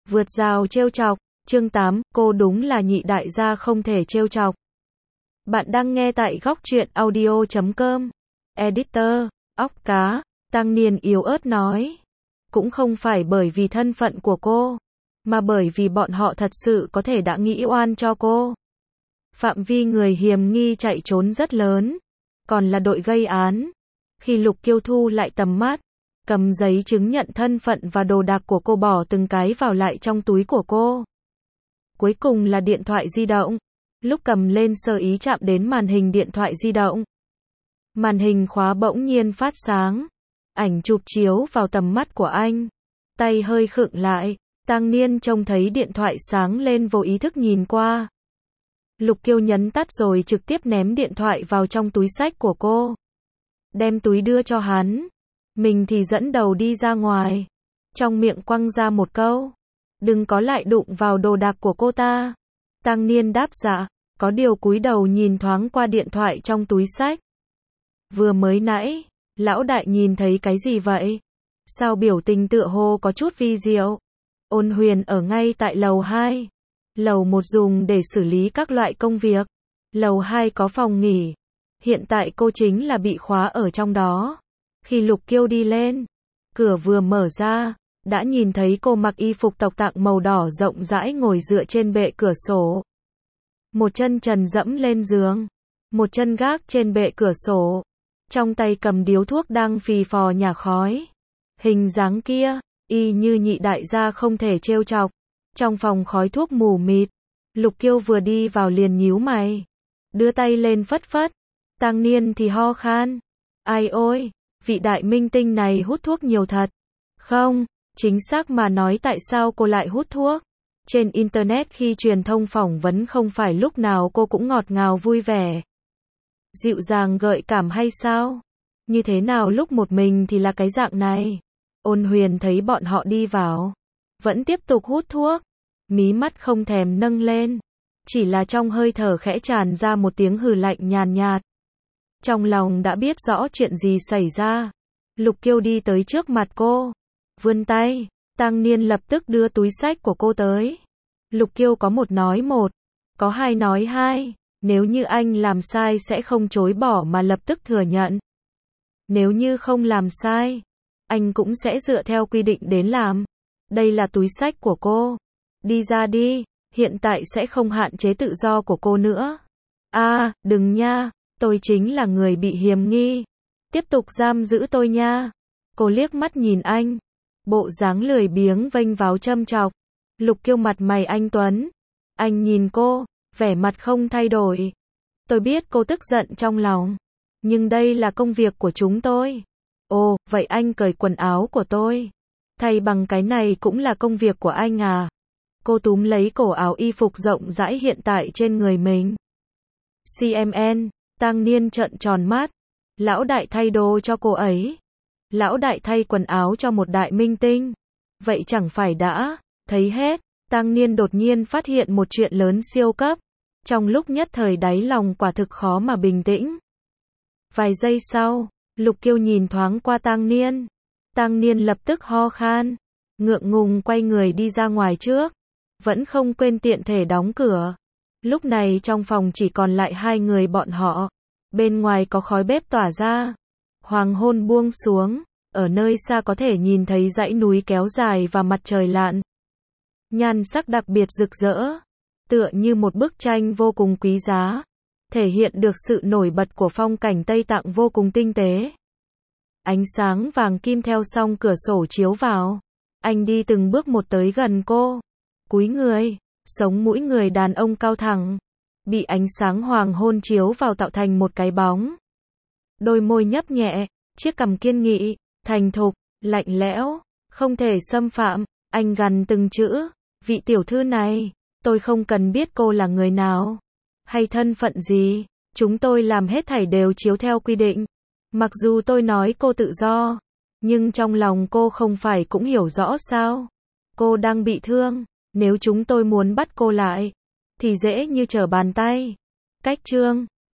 Vượt rào trêu chọc, chương 8, cô đúng là nhị đại gia không thể trêu chọc. Bạn đang nghe tại góc truyện audio.com. Editor, óc cá, Tăng Niên yếu ớt nói. Cũng không phải bởi vì thân phận của cô, mà bởi vì bọn họ thật sự có thể đã nghĩ oan cho cô. Phạm vi người hiềm nghi chạy trốn rất lớn, còn là đội gây án. Khi Lục Kiêu thu lại tầm mắt, cầm giấy chứng nhận thân phận và đồ đạc của cô bỏ từng cái vào lại trong túi của cô. Cuối cùng là điện thoại di động. Lúc cầm lên sơ ý chạm đến màn hình điện thoại di động. Màn hình khóa bỗng nhiên phát sáng. Ảnh chụp chiếu vào tầm mắt của anh. Tay hơi khựng lại. Tăng Niên trông thấy điện thoại sáng lên vô ý thức nhìn qua. Lục Kiêu nhấn tắt rồi trực tiếp ném điện thoại vào trong túi xách của cô. Đem túi đưa cho hắn. Mình thì dẫn đầu đi ra ngoài. Trong miệng quăng ra một câu. Đừng có lại đụng vào đồ đạc của cô ta. Tăng Niên đáp dạ. Có điều cúi đầu nhìn thoáng qua điện thoại trong túi xách. Vừa mới nãy, lão đại nhìn thấy cái gì vậy? Sao biểu tình tựa hồ có chút vi diệu? Ôn Huyền ở ngay tại lầu 2. Lầu 1 dùng để xử lý các loại công việc. Lầu 2 có phòng nghỉ. Hiện tại cô chính là bị khóa ở trong đó. Khi Lục Kiêu đi lên, cửa vừa mở ra, đã nhìn thấy cô mặc y phục tộc tạng màu đỏ rộng rãi ngồi dựa trên bệ cửa sổ. Một chân trần dẫm lên giường, một chân gác trên bệ cửa sổ, trong tay cầm điếu thuốc đang phì phò nhả khói. Hình dáng kia, y như nhị đại gia không thể trêu chọc. Trong phòng khói thuốc mù mịt, Lục Kiêu vừa đi vào liền nhíu mày, đưa tay lên phất phất. Tăng Niên thì ho khan. Ai ôi, vị đại minh tinh này hút thuốc nhiều thật. Không, chính xác mà nói tại sao cô lại hút thuốc? Trên Internet khi truyền thông phỏng vấn không phải lúc nào cô cũng ngọt ngào vui vẻ, dịu dàng gợi cảm hay sao? Như thế nào lúc một mình thì là cái dạng này? Ôn Huyền thấy bọn họ đi vào, vẫn tiếp tục hút thuốc, mí mắt không thèm nâng lên, chỉ là trong hơi thở khẽ tràn ra một tiếng hừ lạnh nhàn nhạt. Trong lòng đã biết rõ chuyện gì xảy ra. Lục Kiêu đi tới trước mặt cô, vươn tay. Tăng Niên lập tức đưa túi xách của cô tới. Lục Kiêu có một nói một, có hai nói hai. Nếu như anh làm sai sẽ không chối bỏ mà lập tức thừa nhận. Nếu như không làm sai, anh cũng sẽ dựa theo quy định đến làm. Đây là túi xách của cô. Đi ra đi, hiện tại sẽ không hạn chế tự do của cô nữa. À, đừng nha, tôi chính là người bị hiềm nghi. Tiếp tục giam giữ tôi nha. Cô liếc mắt nhìn anh. Bộ dáng lười biếng vênh váo châm chọc. Lục Kiêu mặt mày anh tuấn. Anh nhìn cô, vẻ mặt không thay đổi. Tôi biết cô tức giận trong lòng, nhưng đây là công việc của chúng tôi. Ồ, vậy anh cởi quần áo của tôi. Thay bằng cái này cũng là công việc của anh à? Cô túm lấy cổ áo y phục rộng rãi hiện tại trên người mình. CMN, Tăng Niên trợn tròn mắt. Lão đại thay đồ cho cô ấy. Lão đại thay quần áo cho một đại minh tinh. Vậy chẳng phải đã thấy hết. Tăng Niên đột nhiên phát hiện một chuyện lớn siêu cấp. Trong lúc nhất thời đáy lòng quả thực khó mà bình tĩnh. Vài giây sau, Lục Kiêu nhìn thoáng qua Tăng Niên. Tăng Niên lập tức ho khan, ngượng ngùng quay người đi ra ngoài trước. Vẫn không quên tiện thể đóng cửa. Lúc này trong phòng chỉ còn lại hai người bọn họ. Bên ngoài có khói bếp tỏa ra. Hoàng hôn buông xuống. Ở nơi xa có thể nhìn thấy dãy núi kéo dài và mặt trời lặn. Nhan sắc đặc biệt rực rỡ. Tựa như một bức tranh vô cùng quý giá. Thể hiện được sự nổi bật của phong cảnh Tây Tạng vô cùng tinh tế. Ánh sáng vàng kim theo song cửa sổ chiếu vào. Anh đi từng bước một tới gần cô. Cúi người, sống mũi người đàn ông cao thẳng. Bị ánh sáng hoàng hôn chiếu vào tạo thành một cái bóng. Đôi môi nhấp nhẹ, chiếc cằm kiên nghị, thành thục, lạnh lẽo, không thể xâm phạm. Anh gằn từng chữ, vị tiểu thư này, tôi không cần biết cô là người nào, hay thân phận gì, chúng tôi làm hết thảy đều chiếu theo quy định. Mặc dù tôi nói cô tự do, nhưng trong lòng cô không phải cũng hiểu rõ sao? Cô đang bị thương, nếu chúng tôi muốn bắt cô lại, thì dễ như trở bàn tay. Cách chương